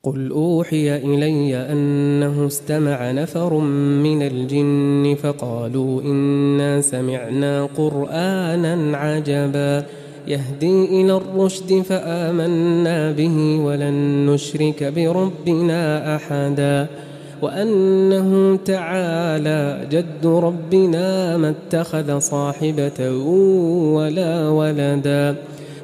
قل أوحي إلي أنه استمع نفر من الجن فقالوا إنا سمعنا قرآنا عجبا يهدي إلى الرشد فآمنا به ولن نشرك بربنا أحدا وأنه تعالى جد ربنا ما اتخذ صاحبة ولا ولدا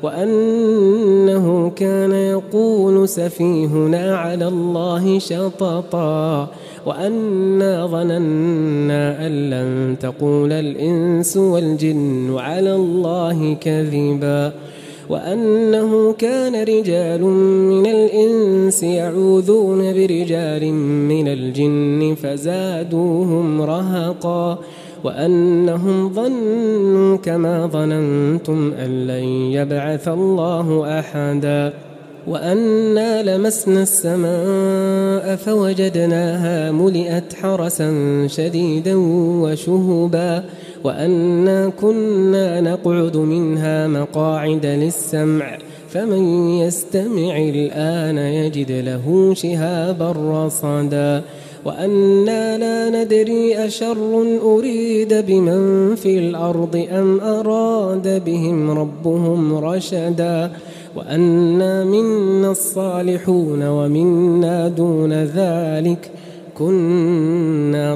وأنه كان يقول سفيهنا على الله شططا وأنا ظننا أن لن تقول الإنس والجن على الله كذبا وأنه كان رجال من الإنس يعوذون برجال من الجن فزادوهم رهقا وأنهم ظنوا كما ظننتم أن لن يبعث الله أحدا وأنا لمسنا السماء فوجدناها ملئت حرسا شديدا وشهبا وأنا كنا نقعد منها مقاعد للسمع فمن يستمع الآن يجد له شهابا رصدا وأنا لا ندري أشر أريد بمن في الأرض أم أراد بهم ربهم رشدا وأنا منا الصالحون ومنا دون ذلك كنا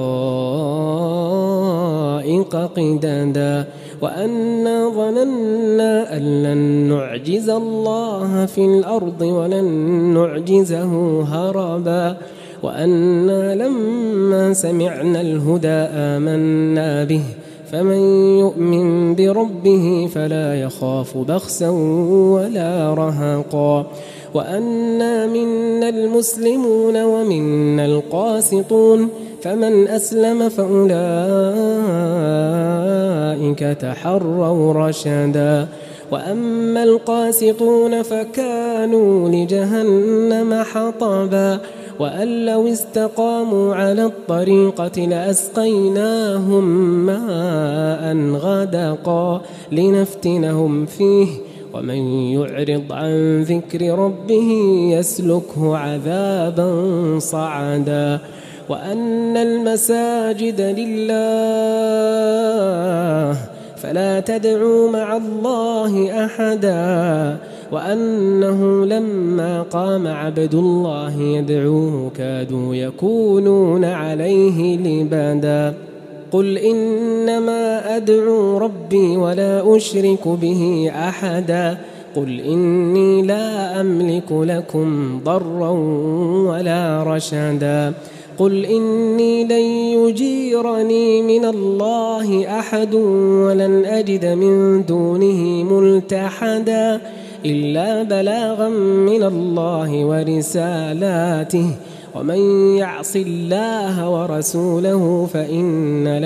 طرائق قددا وأنا ظننا أن لن نعجز الله في الأرض ولن نعجزه هربا وأنا لما سمعنا الهدى آمنا به فمن يؤمن بربه فلا يخاف بخسا ولا رهقا وأنا منا المسلمون ومنا القاسطون فمن أسلم فأولئك تحروا رشدا وأما القاسطون فكانوا لجهنم حطبا وأن لو استقاموا على الطريقة لأسقيناهم ماء غدقا لنفتنهم فيه ومن يعرض عن ذكر ربه يسلكه عذابا صعدا وأن المساجد لله فلا تدعوا مع الله أحدا وأنه لما قام عبد الله يدعوه كادوا يكونون عليه لبدا قل إنما أدعو ربي ولا أشرك به أحدا قل إني لا أملك لكم ضرا ولا رشدا قل إني لن يجيرني من الله أحد ولن أجد من دونه ملتحدا إلا بلاغا من الله ورسالاته ومن يعص الله ورسوله فإن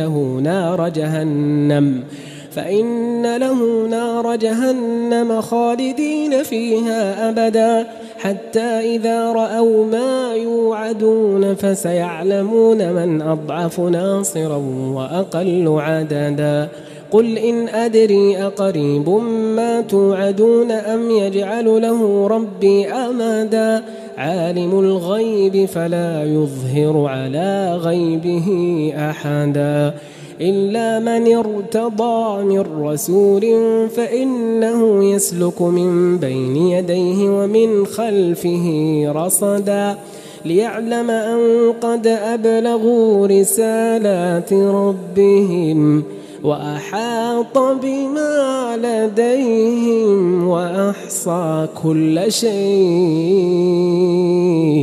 له نار جهنم خالدين فيها أبدا حتى إذا رأوا ما يوعدون فسيعلمون من أضعف ناصرا وأقل عددا قل إن أدري أقريب ما توعدون أم يجعل له ربي أمدا عالم الغيب فلا يظهر على غيبه أحدا إلا من ارتضى من رسول فإنه يسلك من بين يديه ومن خلفه رصدا ليعلم أن قد أبلغوا رسالات ربهم وأحاط بما لديهم وأحصى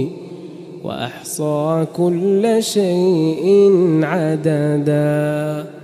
كل شيء عددا